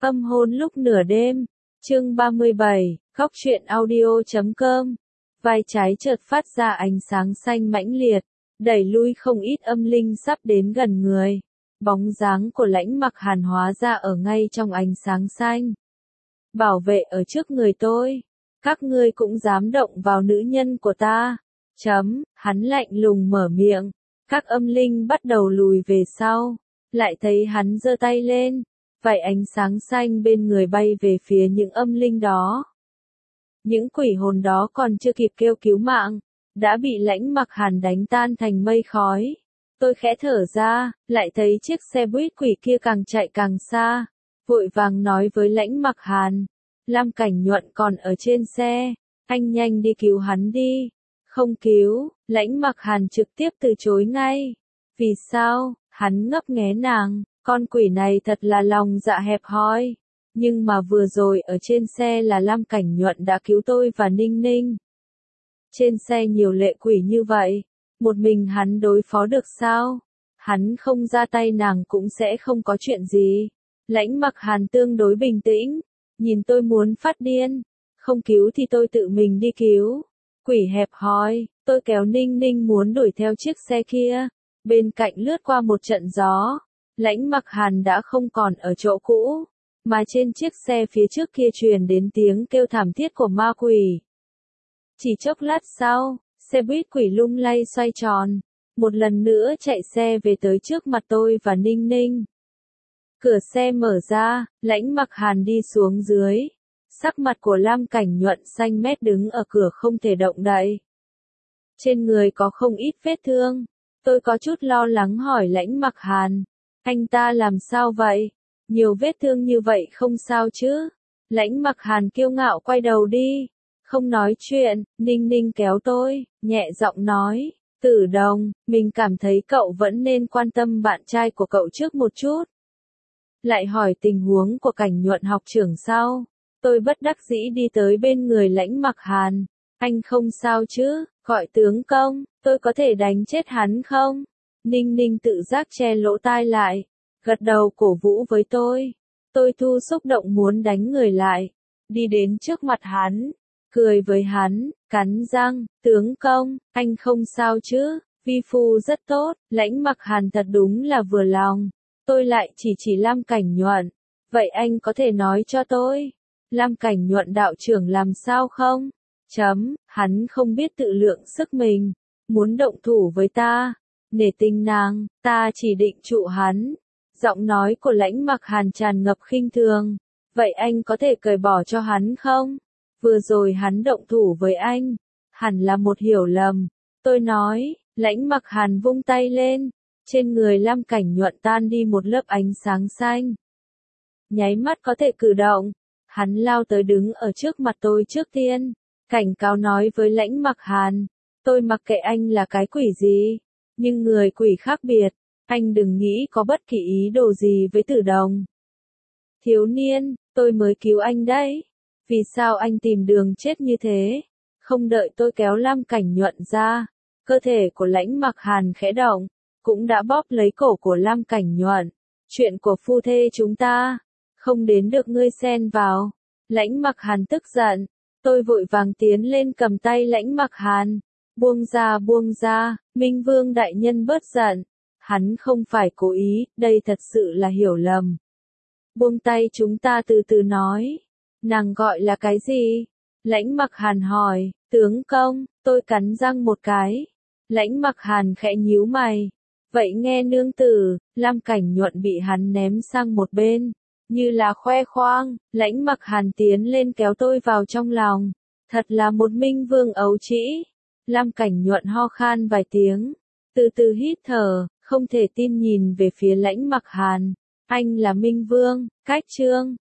Âm hôn lúc nửa đêm, chương 37, góc truyện audio.com. Vai trái chợt phát ra ánh sáng xanh mãnh liệt, đẩy lui không ít âm linh sắp đến gần người. Bóng dáng của Lãnh Mặc Hàn hóa ra ở ngay trong ánh sáng xanh. Bảo vệ ở trước người tôi, các ngươi cũng dám động vào nữ nhân của ta. Hắn lạnh lùng mở miệng, các âm linh bắt đầu lùi về sau, lại thấy hắn giơ tay lên. Vài ánh sáng xanh bên người bay về phía những âm linh đó. Những quỷ hồn đó còn chưa kịp kêu cứu mạng, đã bị Lãnh Mặc Hàn đánh tan thành mây khói. Tôi khẽ thở ra, lại thấy chiếc xe buýt quỷ kia càng chạy càng xa, vội vàng nói với Lãnh Mặc Hàn, Lam Cảnh Nhuận còn ở trên xe, anh nhanh đi cứu hắn đi. Không cứu, Lãnh Mặc Hàn trực tiếp từ chối ngay. Vì sao? Hắn ngấp nghé nàng. Con quỷ này thật là lòng dạ hẹp hòi. Nhưng mà vừa rồi ở trên xe là Lam Cảnh Nhuận đã cứu tôi và Ninh Ninh. Trên xe nhiều lệ quỷ như vậy, một mình hắn đối phó được sao? Hắn không ra tay nàng cũng sẽ không có chuyện gì. Lãnh Mặc Hàn tương đối bình tĩnh, nhìn tôi muốn phát điên. Không cứu thì tôi tự mình đi cứu. Quỷ hẹp hòi, tôi kéo Ninh Ninh muốn đuổi theo chiếc xe kia. Bên cạnh lướt qua một trận gió. Lãnh Mặc Hàn đã không còn ở chỗ cũ, mà trên chiếc xe phía trước kia truyền đến tiếng kêu thảm thiết của ma quỷ. Chỉ chốc lát sau, xe buýt quỷ lung lay xoay tròn, một lần nữa chạy xe về tới trước mặt tôi và Ninh Ninh. Cửa xe mở ra, Lãnh Mặc Hàn đi xuống dưới. Sắc mặt của Lam Cảnh Nhuận xanh mét đứng ở cửa không thể động đậy. Trên người có không ít vết thương. Tôi có chút lo lắng hỏi Lãnh Mặc Hàn. Anh ta làm sao vậy? Nhiều vết thương như vậy không sao chứ? Lãnh Mặc Hàn kiêu ngạo quay đầu đi. Không nói chuyện, Ninh Ninh kéo tôi, nhẹ giọng nói. Tử Đồng, mình cảm thấy cậu vẫn nên quan tâm bạn trai của cậu trước một chút. Lại hỏi tình huống của Cảnh Nhuận học trưởng sau. Tôi bất đắc dĩ đi tới bên người Lãnh Mặc Hàn. Anh không sao chứ? Gọi tướng công, tôi có thể đánh chết hắn không? Ninh Ninh tự giác che lỗ tai lại, gật đầu cổ vũ với tôi. Tôi thu xúc động muốn đánh người lại, đi đến trước mặt hắn, cười với hắn, cắn răng, tướng công, anh không sao chứ, vi phu rất tốt. Lãnh Mặc Hàn thật đúng là vừa lòng. Tôi lại chỉ Lam Cảnh Nhuận, vậy anh có thể nói cho tôi, Lam Cảnh Nhuận đạo trưởng làm sao không? Hắn không biết tự lượng sức mình, muốn động thủ với ta. Nể tình nàng, ta chỉ định trụ hắn. Giọng nói của Lãnh Mặc Hàn tràn ngập khinh thường. Vậy anh có thể cởi bỏ cho hắn không? Vừa rồi hắn động thủ với anh, hẳn là một hiểu lầm. Tôi nói, Lãnh Mặc Hàn vung tay lên. Trên người Lam Cảnh Nhuận tan đi một lớp ánh sáng xanh. Nháy mắt có thể cử động. Hắn lao tới đứng ở trước mặt tôi trước tiên. Cảnh cáo nói với Lãnh Mặc Hàn. Tôi mặc kệ anh là cái quỷ gì. Nhưng người quỷ khác biệt, anh đừng nghĩ có bất kỳ ý đồ gì với Tử Đồng. Thiếu niên, tôi mới cứu anh đấy. Vì sao anh tìm đường chết như thế? Không đợi tôi kéo Lam Cảnh Nhuận ra, cơ thể của Lãnh Mặc Hàn khẽ động, cũng đã bóp lấy cổ của Lam Cảnh Nhuận. Chuyện của phu thê chúng ta, không đến được ngươi xen vào. Lãnh Mặc Hàn tức giận, tôi vội vàng tiến lên cầm tay Lãnh Mặc Hàn. Buông ra, Minh Vương đại nhân bớt giận. Hắn không phải cố ý, đây thật sự là hiểu lầm. Buông tay chúng ta từ từ nói. Nàng gọi là cái gì? Lãnh Mặc Hàn hỏi, tướng công, tôi cắn răng một cái. Lãnh Mặc Hàn khẽ nhíu mày. Vậy nghe nương tử, Lam Cảnh Nhuận bị hắn ném sang một bên. Như là khoe khoang, Lãnh Mặc Hàn tiến lên kéo tôi vào trong lòng. Thật là một Minh Vương ấu trĩ. Lam Cảnh Nhuận ho khan vài tiếng, từ từ hít thở, không thể tin nhìn về phía Lãnh Mặc Hàn. Anh là Minh Vương, cách chương.